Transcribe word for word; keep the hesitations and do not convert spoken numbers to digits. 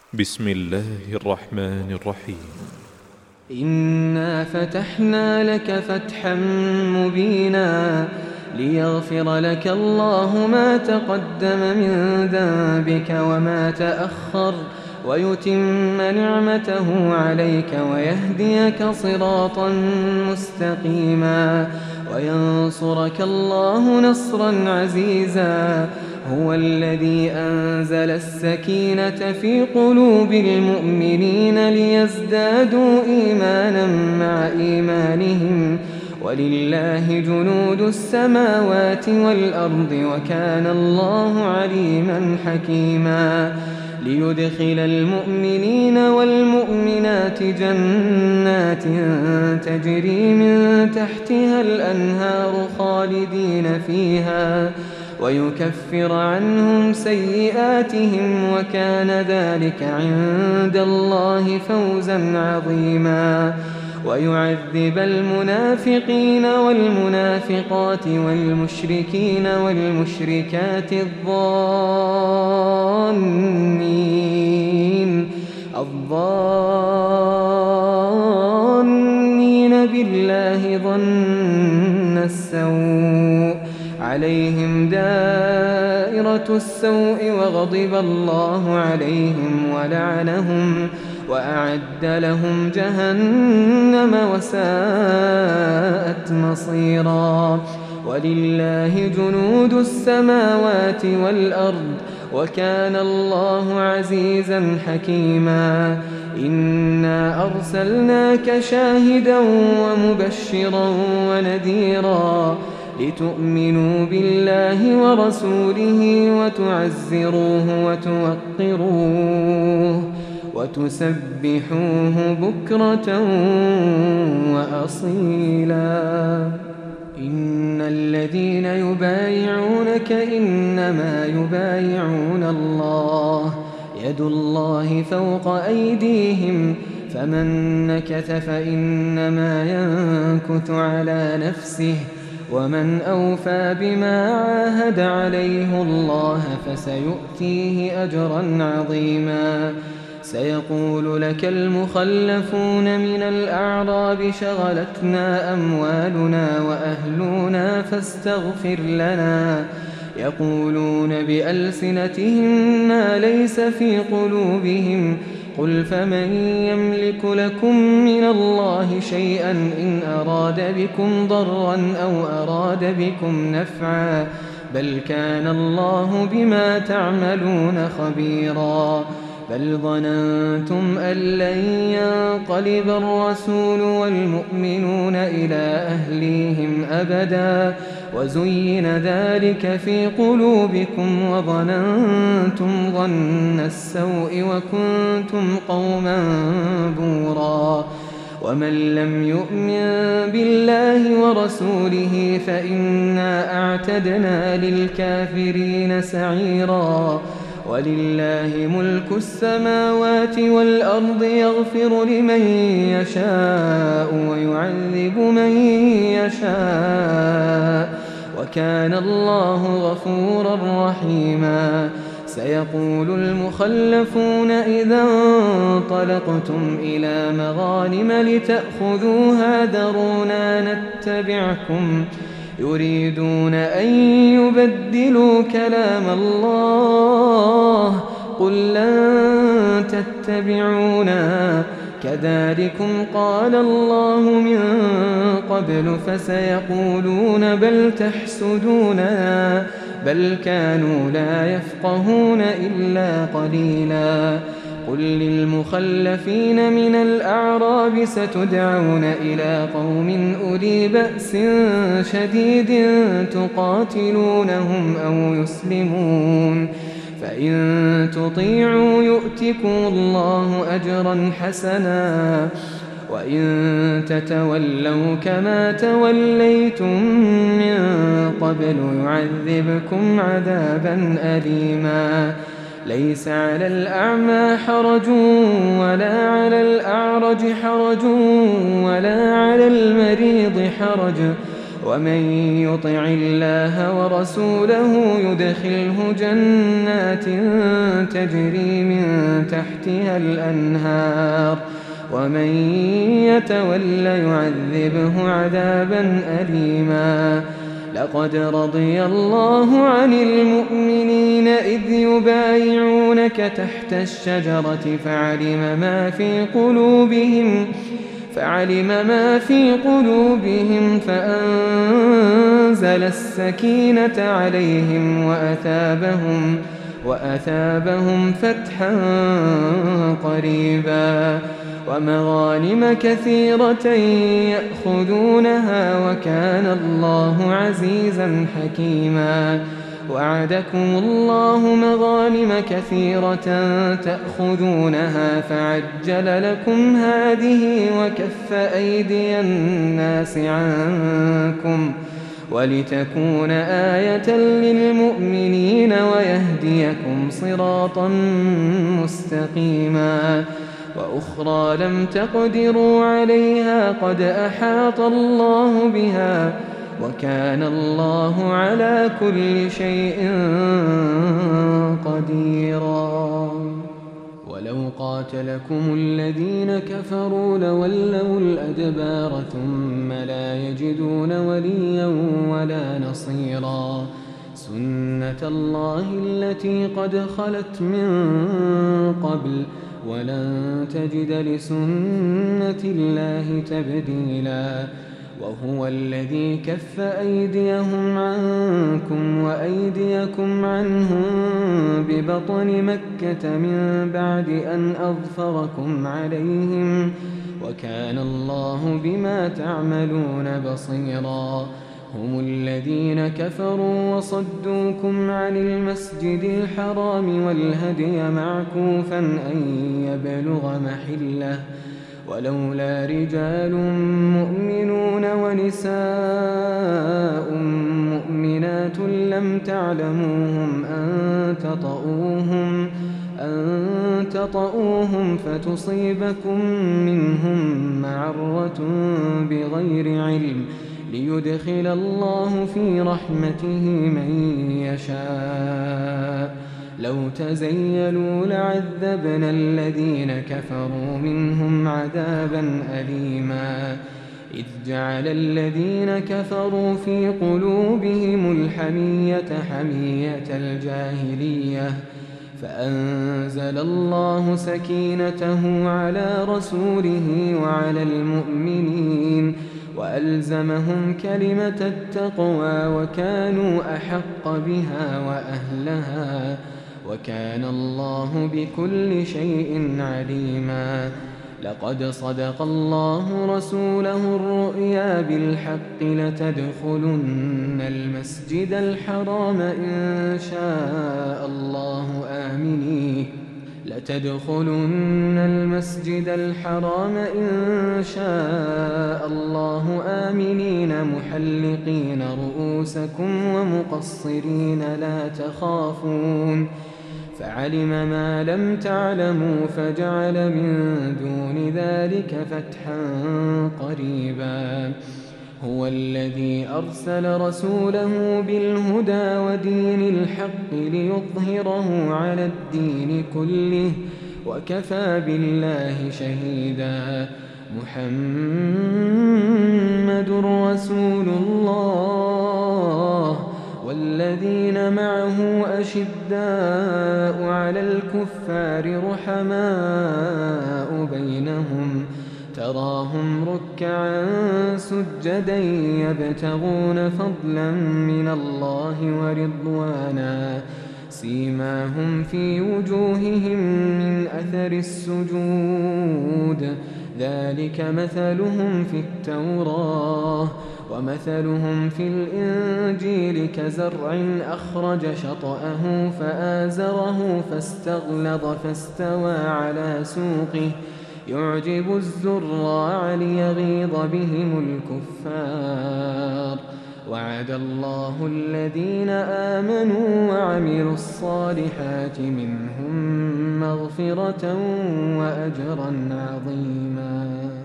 بسم الله الرحمن الرحيم. إنا فتحنا لك فتحا مبينا ليغفر لك الله ما تقدم من ذنبك وما تأخر ويتم نعمته عليك ويهديك صراطا مستقيما وينصرك الله نصرا عزيزا. هو الذي أنزل السكينة في قلوب المؤمنين ليزدادوا إيمانا مع إيمانهم ولله جنود السماوات والأرض وكان الله عليما حكيما. ليدخل المؤمنين والمؤمنات جنات تجري من تحتها الأنهار خالدين فيها ويكفر عنهم سيئاتهم وكان ذلك عند الله فوزا عظيما. ويعذب المنافقين والمنافقات والمشركين والمشركات الظانين الظانين بالله ظن السوء عليهم دائرة السوء وغضب الله عليهم ولعنهم وأعد لهم جهنم وساءت مصيرا. ولله جنود السماوات والأرض وكان الله عزيزا حكيما. إنا أرسلناك شاهدا ومبشرا ونذيرا لتؤمنوا بالله ورسوله وتعزروه وتوقروه وتسبحوه بكرة وأصيلا. إن الذين يبايعونك إنما يبايعون الله يد الله فوق أيديهم فمن نكث فإنما ينكث على نفسه ومن أوفى بما عاهد عليه الله فسيؤتيه أجرا عظيما. سيقول لك المخلفون من الأعراب شغلتنا أموالنا وأهلنا فاستغفر لنا يقولون بألسنتهم ما ليس في قلوبهم قل فمن يملك لكم من الله شيئا إن أراد بكم ضرا أو أراد بكم نفعا بل كان الله بما تعملون خبيرا. بل ظننتم أن لن ينقلب الرسول والمؤمنون إلى أهليهم أبدا وزين ذلك في قلوبكم وظننتم ظن السوء وكنتم قوما بورا. ومن لم يؤمن بالله ورسوله فإنا أعتدنا للكافرين سعيرا. ولله ملك السماوات والأرض يغفر لمن يشاء ويعذب من يشاء وكان الله غفورا رحيما. سيقول المخلفون إذا انطلقتم إلى مغانم لتأخذوها ذرونا نتبعكم يريدون أن يبدلوا كلام الله قل لن تتبعونا كذلكم قال الله من قبل فسيقولون بل تحسدوننا بل كانوا لا يفقهون إلا قليلا. قل للمخلفين من الأعراب ستدعون إلى قوم أولي بأس شديد تقاتلونهم أو يسلمون فإن تطيعوا يؤتكم الله أجرا حسنا وإن تتولوا كما توليتم من قبل يعذبكم عذابا أليما. ليس على الأعمى حرج ولا على الأعرج حرج ولا على المريض حرج ومن يطع الله ورسوله يدخله جنات تجري من تحتها الأنهار ومن يتول يعذبه عذابا أليما. لقد رضي الله عن المؤمنين إذ يبايعونك تحت الشجرة فعلم ما في قلوبهم فعلم ما في قلوبهم فأنزل السكينة عليهم وأثابهم وأثابهم فتحا قريبا ومغانم كثيرة يأخذونها وكان الله عزيزا حكيما. وعدكم الله مغانم كثيرة تأخذونها فعجل لكم هذه وكف أيدي الناس عنكم ولتكون آية للمؤمنين ويهديكم صراطا مستقيما. وأخرى لم تقدروا عليها قد أحاط الله بها وكان الله على كل شيء قديرا. ولو قاتلكم الذين كفروا لولوا الأدبار ثم لا يجدون وليا ولا نصيرا. سنة الله التي قد خلت من قبل ولن تجد لسنة الله تبديلا. وهو الذي كف أيديهم عنكم وأيديكم عنهم ببطن مكة من بعد أن أظفركم عليهم وكان الله بما تعملون بصيرا. هم الذين كفروا وصدوكم عن المسجد الحرام والهدي معكوفا أن يبلغ محله ولولا رجال مؤمنون ونساء مؤمنات لم تعلموهم أن تطؤوهم أن تطؤوهم فتصيبكم منهم معرة بغير علم ليدخل الله في رحمته من يشاء. لو تزيلوا لعذبنا الذين كفروا منهم عذابا أليما. إذ جعل الذين كفروا في قلوبهم الحمية حمية الجاهلية فأنزل الله سكينته على رسوله وعلى المؤمنين وألزمهم كلمة التقوى وكانوا أحق بها وأهلها وكان الله بكل شيء عليما. لقد صدق الله رسوله الرؤيا بالحق لتدخلن المسجد الحرام إن شاء الله آمنين لتدخلن المسجد الحرام إن شاء الله آمنين محلقين رؤوسكم ومقصرين لا تخافون فعلم ما لم تعلموا فجعل من دون ذلك فتحا قريبا. هو الذي أرسل رسوله بالهدى ودين الحق ليظهره على الدين كله وكفى بالله شهيدا. محمد رسول الله والذين معه أشداء على الكفار رحماء بينهم تراهم ركعا سجدا يبتغون فضلا من الله ورضوانا سيماهم في وجوههم من أثر السجود ذلك مثلهم في التوراة ومثلهم في الإنجيل كزرع أخرج شطأه فآزره فاستغلظ فاستوى على سوقه يعجب الزراع ليغيظ بهم الكفار. وعد الله الذين آمنوا وعملوا الصالحات منهم مغفرة وأجرا عظيما.